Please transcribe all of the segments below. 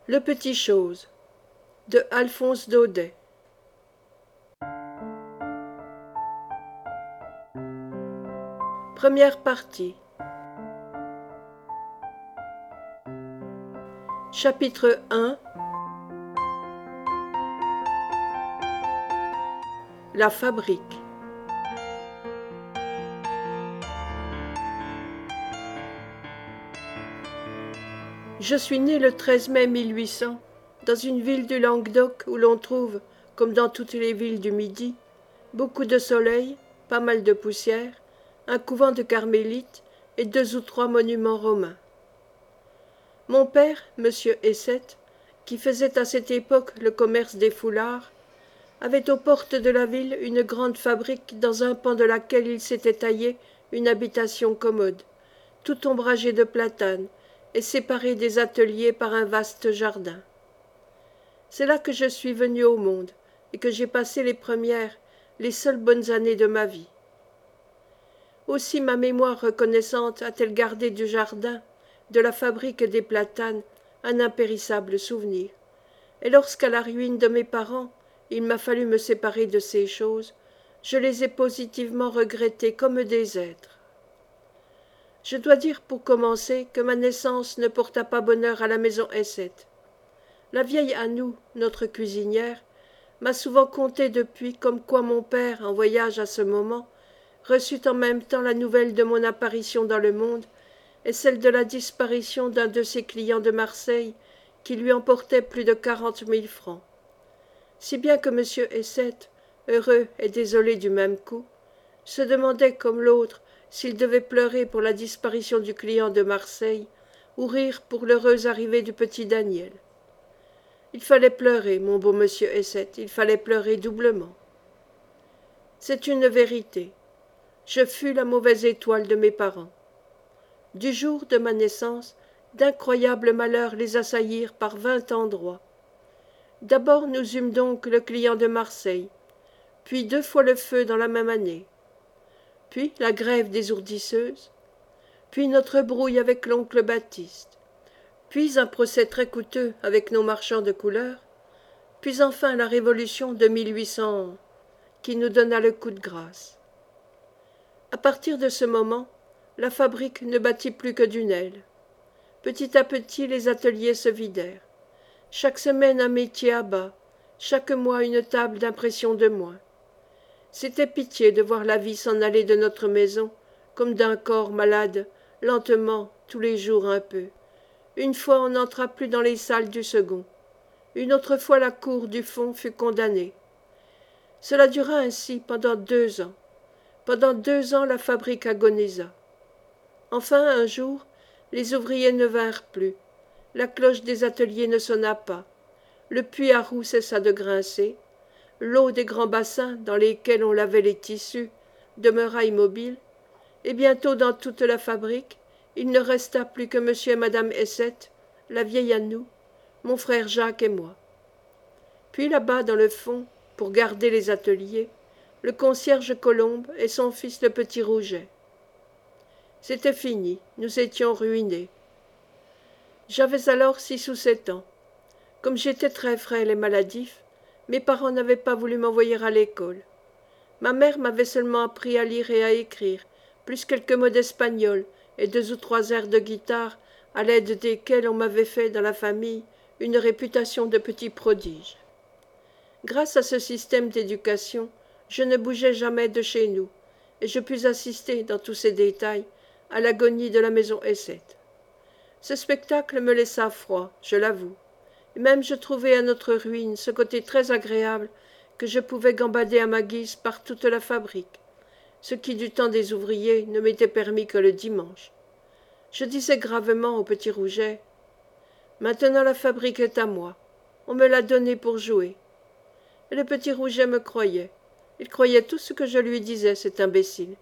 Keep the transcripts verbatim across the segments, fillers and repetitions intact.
Le Petit Chose de Alphonse Daudet. Première partie. Chapitre un. La fabrique. Je suis né le treize mai mille huit cents dans une ville du Languedoc où l'on trouve, comme dans toutes les villes du Midi, beaucoup de soleil, pas mal de poussière, un couvent de carmélites et deux ou trois monuments romains. Mon père, monsieur Essette, qui faisait à cette époque le commerce des foulards, avait aux portes de la ville une grande fabrique dans un pan de laquelle il s'était taillé une habitation commode, tout ombragée de platanes et séparée des ateliers par un vaste jardin. C'est là que je suis venu au monde et que j'ai passé les premières, les seules bonnes années de ma vie. Aussi ma mémoire reconnaissante a-t-elle gardé du jardin, de la fabrique des platanes, un impérissable souvenir. Et lorsqu'à la ruine de mes parents, il m'a fallu me séparer de ces choses, je les ai positivement regrettées comme des êtres. Je dois dire pour commencer que ma naissance ne porta pas bonheur à la maison Essette. La vieille Anou, notre cuisinière, m'a souvent conté depuis comme quoi mon père, en voyage à ce moment, reçut en même temps la nouvelle de mon apparition dans le monde et celle de la disparition d'un de ses clients de Marseille qui lui emportait plus de quarante mille francs. Si bien que M. Essette, heureux et désolé du même coup, se demandait comme l'autre s'il devait pleurer pour la disparition du client de Marseille ou rire pour l'heureuse arrivée du petit Daniel. Il fallait pleurer, mon beau monsieur Essette, il fallait pleurer doublement. C'est une vérité. Je fus la mauvaise étoile de mes parents. Du jour de ma naissance, d'incroyables malheurs les assaillirent par vingt endroits. D'abord nous eûmes donc le client de Marseille, puis deux fois le feu dans la même année, puis la grève des ourdisseuses, puis notre brouille avec l'oncle Baptiste, puis un procès très coûteux avec nos marchands de couleurs, puis enfin la révolution de mille huit cent qui nous donna le coup de grâce. À partir de ce moment, la fabrique ne battit plus que d'une aile. Petit à petit, les ateliers se vidèrent. Chaque semaine un métier à bas, chaque mois une table d'impression de moins. C'était pitié de voir la vie s'en aller de notre maison, comme d'un corps malade, lentement, tous les jours un peu. Une fois on n'entra plus dans les salles du second. Une autre fois la cour du fond fut condamnée. Cela dura ainsi pendant deux ans. Pendant deux ans la fabrique agonisa. Enfin, un jour, les ouvriers ne vinrent plus. La cloche des ateliers ne sonna pas. Le puits à roue cessa de grincer. L'eau des grands bassins dans lesquels on lavait les tissus demeura immobile. Et bientôt dans toute la fabrique, il ne resta plus que monsieur et madame Essette, la vieille Anou, mon frère Jacques et moi. Puis là-bas, dans le fond, pour garder les ateliers, le concierge Colombe et son fils le petit Rouget. C'était fini, nous étions ruinés. J'avais alors six ou sept ans. Comme j'étais très frêle et maladif, mes parents n'avaient pas voulu m'envoyer à l'école. Ma mère m'avait seulement appris à lire et à écrire, plus quelques mots d'espagnol et deux ou trois airs de guitare, à l'aide desquels on m'avait fait dans la famille une réputation de petit prodige. Grâce à ce système d'éducation, je ne bougeais jamais de chez nous, et je pus assister, dans tous ces détails, à l'agonie de la maison Essette. Ce spectacle me laissa froid, je l'avoue, et même je trouvai à notre ruine ce côté très agréable que je pouvais gambader à ma guise par toute la fabrique, ce qui du temps des ouvriers ne m'était permis que le dimanche. Je disais gravement au petit Rouget: « Maintenant la fabrique est à moi, on me l'a donnée pour jouer. » Et le petit Rouget me croyait. Il croyait tout ce que je lui disais, cet imbécile.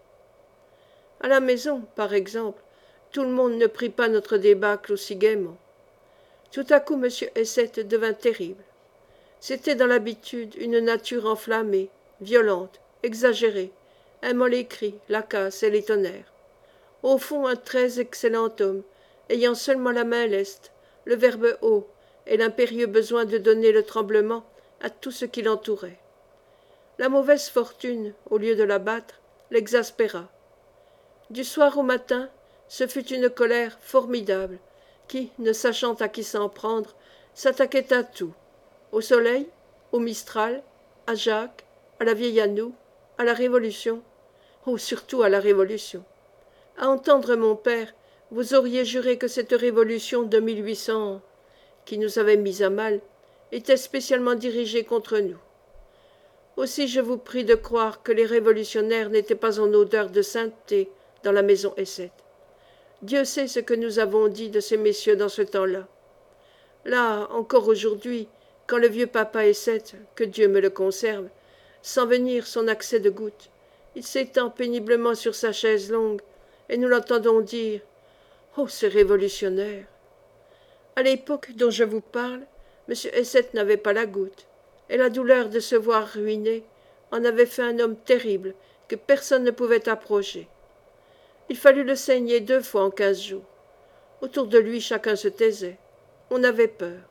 À la maison, par exemple, tout le monde ne prit pas notre débâcle aussi gaiement. Tout à coup, M. Essette devint terrible. C'était dans l'habitude une nature enflammée, violente, exagérée, aimant les cris, la casse et les tonnerres. Au fond, un très excellent homme, ayant seulement la main leste, le verbe haut et l'impérieux besoin de donner le tremblement à tout ce qui l'entourait. La mauvaise fortune, au lieu de l'abattre, l'exaspéra. Du soir au matin, ce fut une colère formidable qui, ne sachant à qui s'en prendre, s'attaquait à tout, au soleil, au Mistral, à Jacques, à la vieille Anou, à la Révolution, oh, surtout à la Révolution. À entendre mon père, vous auriez juré que cette Révolution de mille huit cents, qui nous avait mis à mal, était spécialement dirigée contre nous. Aussi je vous prie de croire que les révolutionnaires n'étaient pas en odeur de sainteté dans la maison Essette. Dieu sait ce que nous avons dit de ces messieurs dans ce temps-là. Là, encore aujourd'hui, quand le vieux papa Essette, que Dieu me le conserve, sent venir son accès de goutte, il s'étend péniblement sur sa chaise longue, et nous l'entendons dire « Oh, ces révolutionnaires !» À l'époque dont je vous parle, M. Essette n'avait pas la goutte, et la douleur de se voir ruiné en avait fait un homme terrible que personne ne pouvait approcher. Il fallut le saigner deux fois en quinze jours. Autour de lui, chacun se taisait. On avait peur.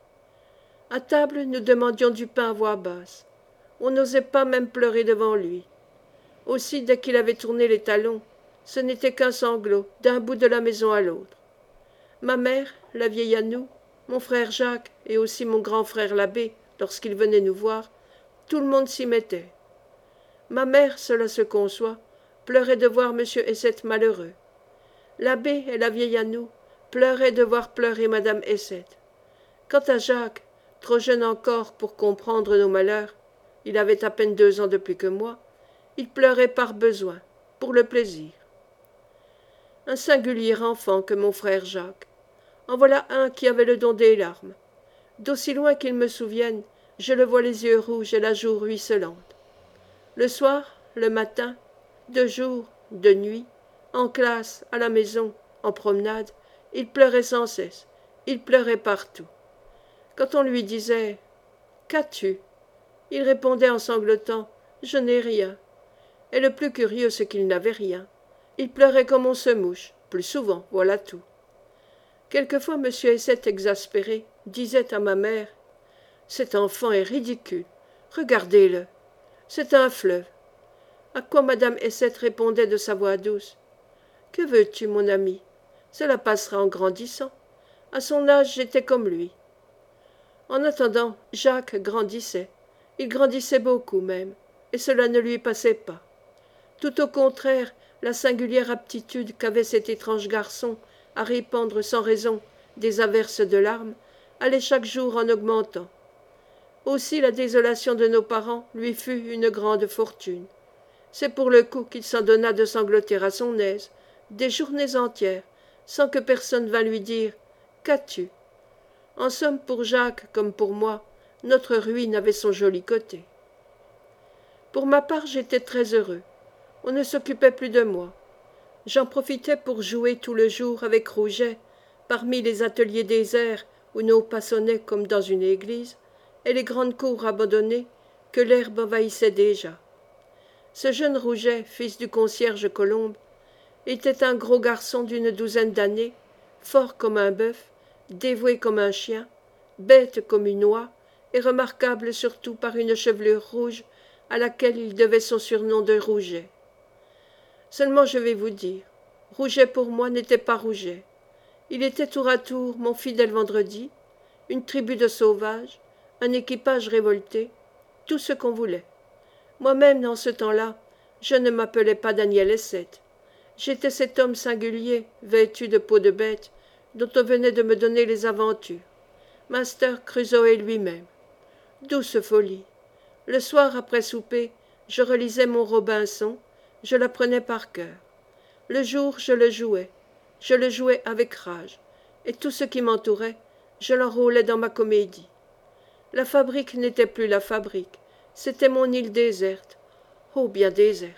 À table, nous demandions du pain à voix basse. On n'osait pas même pleurer devant lui. Aussi, dès qu'il avait tourné les talons, ce n'était qu'un sanglot d'un bout de la maison à l'autre. Ma mère, la vieille Anou, mon frère Jacques et aussi mon grand frère l'abbé, lorsqu'il venait nous voir, tout le monde s'y mettait. Ma mère, cela se conçoit, pleurait de voir M. Essette malheureux. L'abbé et la vieille Anou pleuraient de voir pleurer madame Essette. Quant à Jacques, trop jeune encore pour comprendre nos malheurs, il avait à peine deux ans de plus que moi, il pleurait par besoin, pour le plaisir. Un singulier enfant que mon frère Jacques. En voilà un qui avait le don des larmes. D'aussi loin qu'il me souvienne, je le vois les yeux rouges et la joue ruisselante. Le soir, le matin, de jour, de nuit, en classe, à la maison, en promenade, il pleurait sans cesse, il pleurait partout. Quand on lui disait « Qu'as-tu » il répondait en sanglotant « Je n'ai rien ». Et le plus curieux, c'est qu'il n'avait rien. Il pleurait comme on se mouche, plus souvent, voilà tout. Quelquefois, M. Essette, exaspéré, disait à ma mère « Cet enfant est ridicule, regardez-le, c'est un fleuve. » À quoi madame Essette répondait de sa voix douce « Que veux-tu, mon ami? Cela passera en grandissant. À son âge, j'étais comme lui. » En attendant, Jacques grandissait. Il grandissait beaucoup même, et cela ne lui passait pas. Tout au contraire, la singulière aptitude qu'avait cet étrange garçon à répandre sans raison des averses de larmes allait chaque jour en augmentant. Aussi la désolation de nos parents lui fut une grande fortune. C'est pour le coup qu'il s'en donna de sangloter à son aise, des journées entières, sans que personne vînt lui dire « Qu'as-tu » En somme, pour Jacques comme pour moi, notre ruine avait son joli côté. Pour ma part, j'étais très heureux. On ne s'occupait plus de moi. J'en profitais pour jouer tout le jour avec Rouget, parmi les ateliers déserts où nos pas sonnaient comme dans une église, et les grandes cours abandonnées que l'herbe envahissait déjà. Ce jeune Rouget, fils du concierge Colombe, était un gros garçon d'une douzaine d'années, fort comme un bœuf, dévoué comme un chien, bête comme une oie, et remarquable surtout par une chevelure rouge à laquelle il devait son surnom de Rouget. Seulement je vais vous dire, Rouget pour moi n'était pas Rouget. Il était tour à tour mon fidèle vendredi, une tribu de sauvages, un équipage révolté, tout ce qu'on voulait. Moi-même, dans ce temps-là, je ne m'appelais pas Daniel Essette. J'étais cet homme singulier, vêtu de peau de bête, dont on venait de me donner les aventures. Master Crusoe lui-même. Douce folie. Le soir, après souper, je relisais mon Robinson, je l'apprenais par cœur. Le jour, je le jouais. Je le jouais avec rage. Et tout ce qui m'entourait, je l'enrôlais dans ma comédie. La fabrique n'était plus la fabrique. C'était mon île déserte. Oh, bien déserte.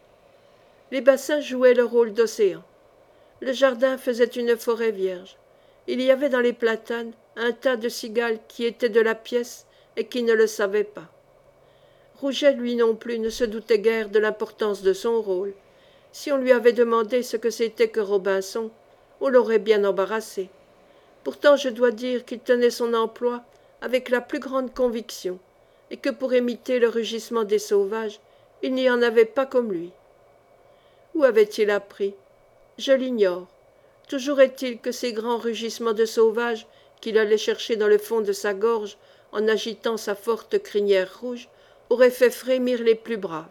Les bassins jouaient le rôle d'océan. Le jardin faisait une forêt vierge. Il y avait dans les platanes un tas de cigales qui étaient de la pièce et qui ne le savaient pas. Rouget, lui non plus, ne se doutait guère de l'importance de son rôle. Si on lui avait demandé ce que c'était que Robinson, on l'aurait bien embarrassé. Pourtant je dois dire qu'il tenait son emploi avec la plus grande conviction, et que pour imiter le rugissement des sauvages, il n'y en avait pas comme lui. Où avait-il appris? Je l'ignore. Toujours est-il que ces grands rugissements de sauvages qu'il allait chercher dans le fond de sa gorge en agitant sa forte crinière rouge auraient fait frémir les plus braves.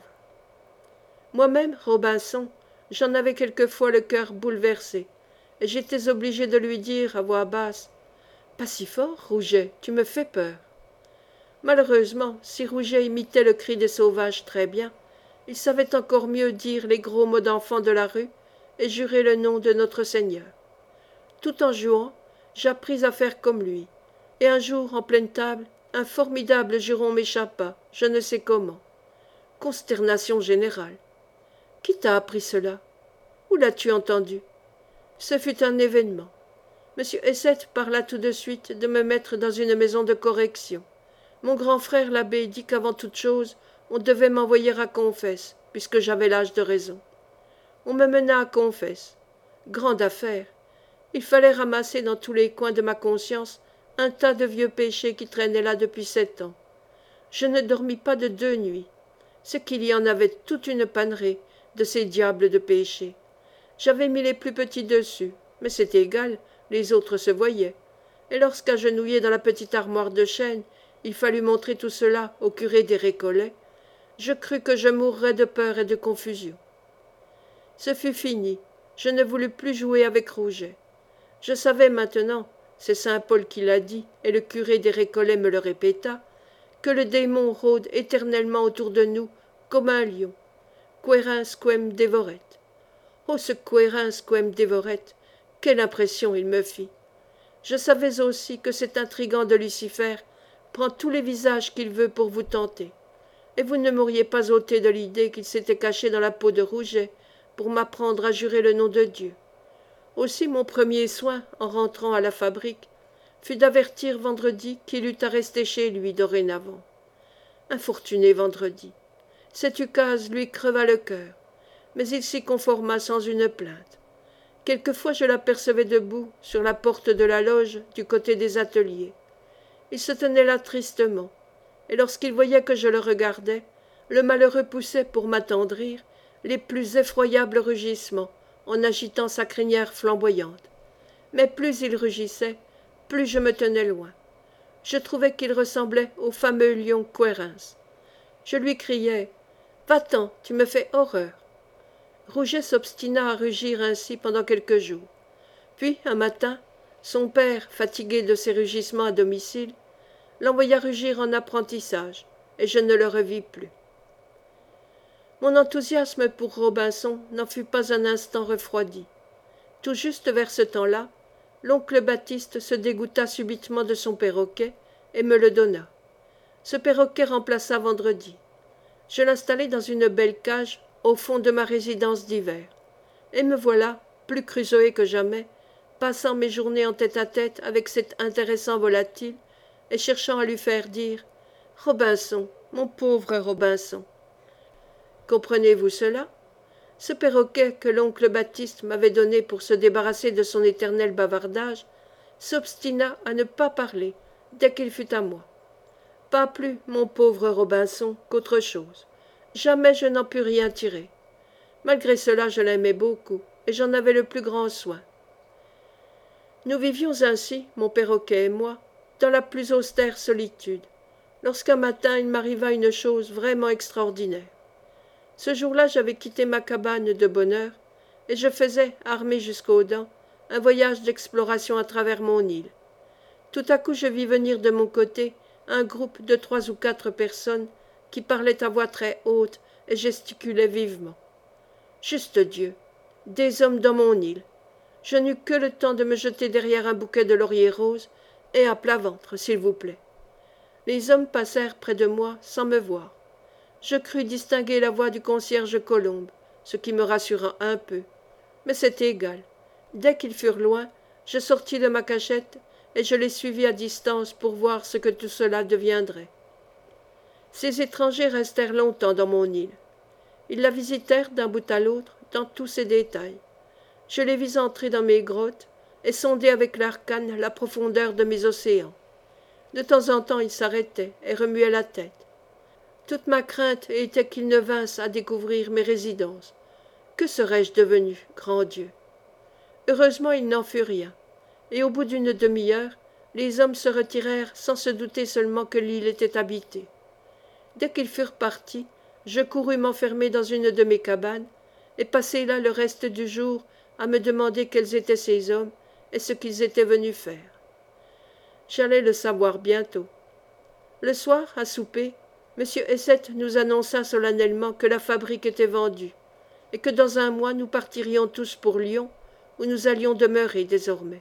Moi-même, Robinson, j'en avais quelquefois le cœur bouleversé, et j'étais obligé de lui dire à voix basse « Pas si fort, Rouget, tu me fais peur ». Malheureusement, si Rouget imitait le cri des sauvages très bien, il savait encore mieux dire les gros mots d'enfants de la rue et jurer le nom de notre Seigneur. Tout en jouant, j'appris à faire comme lui, et un jour, en pleine table, un formidable juron m'échappa, je ne sais comment. Consternation générale. Qui t'a appris cela? Où l'as-tu entendu? Ce fut un événement. Monsieur Essette parla tout de suite de me mettre dans une maison de correction. Mon grand frère l'abbé dit qu'avant toute chose, on devait m'envoyer à Confesse, puisque j'avais l'âge de raison. On me mena à Confesse. Grande affaire. Il fallait ramasser dans tous les coins de ma conscience un tas de vieux péchés qui traînaient là depuis sept ans. Je ne dormis pas de deux nuits. C'est qu'il y en avait toute une pannerie de ces diables de péchés. J'avais mis les plus petits dessus, mais c'est égal, les autres se voyaient. Et lorsqu'agenouillé dans la petite armoire de chêne, il fallut montrer tout cela au curé des Récollets, je crus que je mourrais de peur et de confusion. Ce fut fini, je ne voulus plus jouer avec Rouget. Je savais maintenant, c'est saint Paul qui l'a dit, et le curé des Récollets me le répéta, que le démon rôde éternellement autour de nous comme un lion. Querens quem devoret. Oh, ce querens quem devoret, quelle impression il me fit! Je savais aussi que cet intrigant de Lucifer prend tous les visages qu'il veut pour vous tenter, et vous ne m'auriez pas ôté de l'idée qu'il s'était caché dans la peau de Rouget pour m'apprendre à jurer le nom de Dieu. Aussi mon premier soin, en rentrant à la fabrique, fut d'avertir Vendredi qu'il eût à rester chez lui dorénavant. Infortuné Vendredi! Cette ukase lui creva le cœur, mais il s'y conforma sans une plainte. Quelquefois je l'apercevais debout sur la porte de la loge du côté des ateliers. Il se tenait là tristement, et lorsqu'il voyait que je le regardais, le malheureux poussait pour m'attendrir les plus effroyables rugissements en agitant sa crinière flamboyante. Mais plus il rugissait, plus je me tenais loin. Je trouvais qu'il ressemblait au fameux lion Querens. Je lui criais « Va-t'en, tu me fais horreur !» Rouget s'obstina à rugir ainsi pendant quelques jours. Puis, un matin, son père, fatigué de ses rugissements à domicile, l'envoya rugir en apprentissage, et je ne le revis plus. Mon enthousiasme pour Robinson n'en fut pas un instant refroidi. Tout juste vers ce temps-là, l'oncle Baptiste se dégoûta subitement de son perroquet et me le donna. Ce perroquet remplaça Vendredi. Je l'installai dans une belle cage au fond de ma résidence d'hiver, et me voilà, plus crusoé que jamais, passant mes journées en tête-à-tête avec cet intéressant volatile et cherchant à lui faire dire « Robinson, mon pauvre Robinson !» Comprenez-vous cela? Ce perroquet que l'oncle Baptiste m'avait donné pour se débarrasser de son éternel bavardage s'obstina à ne pas parler dès qu'il fut à moi. Pas plus, mon pauvre Robinson, qu'autre chose. Jamais je n'en pus rien tirer. Malgré cela, je l'aimais beaucoup, et j'en avais le plus grand soin. Nous vivions ainsi, mon perroquet et moi, dans la plus austère solitude, lorsqu'un matin il m'arriva une chose vraiment extraordinaire. Ce jour-là, j'avais quitté ma cabane de bonne heure, et je faisais, armé jusqu'aux dents, un voyage d'exploration à travers mon île. Tout à coup, je vis venir de mon côté un groupe de trois ou quatre personnes qui parlaient à voix très haute et gesticulaient vivement. Juste Dieu! Des hommes dans mon île! Je n'eus que le temps de me jeter derrière un bouquet de lauriers roses et à plat ventre, s'il vous plaît. Les hommes passèrent près de moi sans me voir. Je crus distinguer la voix du concierge Colombe, ce qui me rassura un peu. Mais c'était égal. Dès qu'ils furent loin, je sortis de ma cachette et je les suivis à distance pour voir ce que tout cela deviendrait. Ces étrangers restèrent longtemps dans mon île. Ils la visitèrent d'un bout à l'autre, dans tous ses détails. Je les vis entrer dans mes grottes, et sonder avec l'arcane la profondeur de mes océans. De temps en temps il s'arrêtait et remuait la tête. Toute ma crainte était qu'ils ne vinssent à découvrir mes résidences. Que serais-je devenu, grand Dieu? Heureusement il n'en fut rien, et au bout d'une demi-heure, les hommes se retirèrent sans se douter seulement que l'île était habitée. Dès qu'ils furent partis, je courus m'enfermer dans une de mes cabanes, et passai là le reste du jour à me demander quels étaient ces hommes et ce qu'ils étaient venus faire. J'allais le savoir bientôt. Le soir, à souper, M. Essette nous annonça solennellement que la fabrique était vendue, et que dans un mois nous partirions tous pour Lyon, où nous allions demeurer désormais.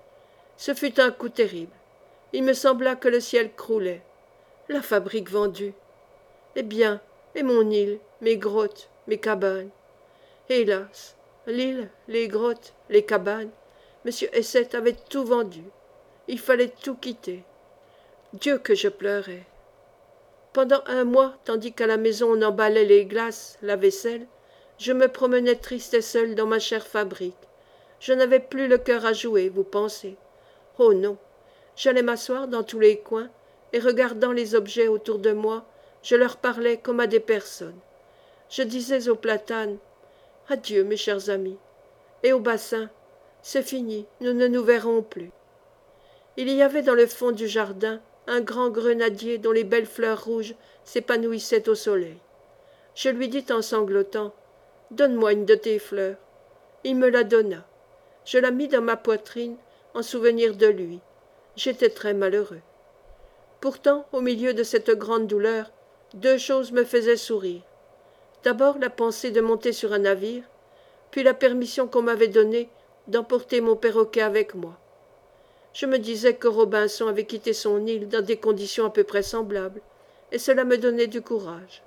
Ce fut un coup terrible. Il me sembla que le ciel croulait. La fabrique vendue. Eh bien, et mon île, mes grottes, mes cabanes. Hélas, l'île, les grottes, les cabanes, M. Essette avait tout vendu. Il fallait tout quitter. Dieu que je pleurais. Pendant un mois, tandis qu'à la maison on emballait les glaces, la vaisselle, je me promenais triste et seul dans ma chère fabrique. Je n'avais plus le cœur à jouer, vous pensez. Oh non, j'allais m'asseoir dans tous les coins, et regardant les objets autour de moi, je leur parlais comme à des personnes. Je disais aux platanes, « Adieu, mes chers amis », et au bassin, « C'est fini, nous ne nous verrons plus ». Il y avait dans le fond du jardin un grand grenadier dont les belles fleurs rouges s'épanouissaient au soleil. Je lui dis en sanglotant, « Donne-moi une de tes fleurs ». Il me la donna. Je la mis dans ma poitrine en souvenir de lui. J'étais très malheureux. Pourtant, au milieu de cette grande douleur, deux choses me faisaient sourire. D'abord la pensée de monter sur un navire, puis la permission qu'on m'avait donnée d'emporter mon perroquet avec moi. Je me disais que Robinson avait quitté son île dans des conditions à peu près semblables, et cela me donnait du courage.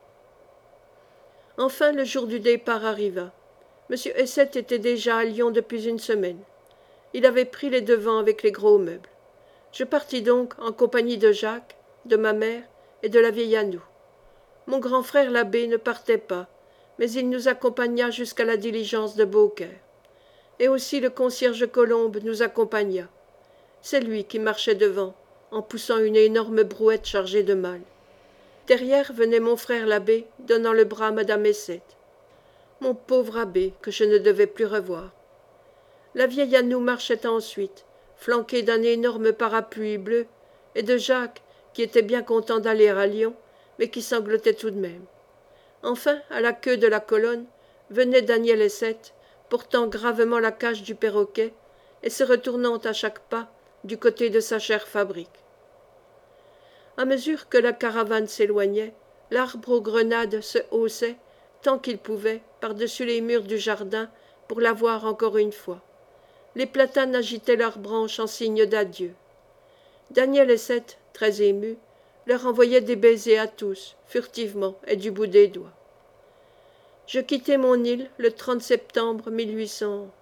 Enfin le jour du départ arriva. M. Essette était déjà à Lyon depuis une semaine. Il avait pris les devants avec les gros meubles. Je partis donc en compagnie de Jacques, de ma mère et de la vieille Anou. Mon grand frère l'abbé ne partait pas, mais il nous accompagna jusqu'à la diligence de Beaucaire. Et aussi le concierge Colombe nous accompagna. C'est lui qui marchait devant, en poussant une énorme brouette chargée de malles. Derrière venait mon frère l'abbé, donnant le bras à madame Essette. Mon pauvre abbé, que je ne devais plus revoir. La vieille Anou marchait ensuite, flanquée d'un énorme parapluie bleu, et de Jacques, qui était bien content d'aller à Lyon, mais qui sanglotait tout de même. Enfin, à la queue de la colonne, venait Daniel Essette, portant gravement la cage du perroquet, et se retournant à chaque pas du côté de sa chère fabrique. À mesure que la caravane s'éloignait, l'arbre aux grenades se haussait, tant qu'il pouvait, par-dessus les murs du jardin, pour la voir encore une fois. Les platanes agitaient leurs branches en signe d'adieu. Daniel Essette, très ému, leur envoyait des baisers à tous, furtivement et du bout des doigts. Je quittai mon île le trente septembre mille huit cents.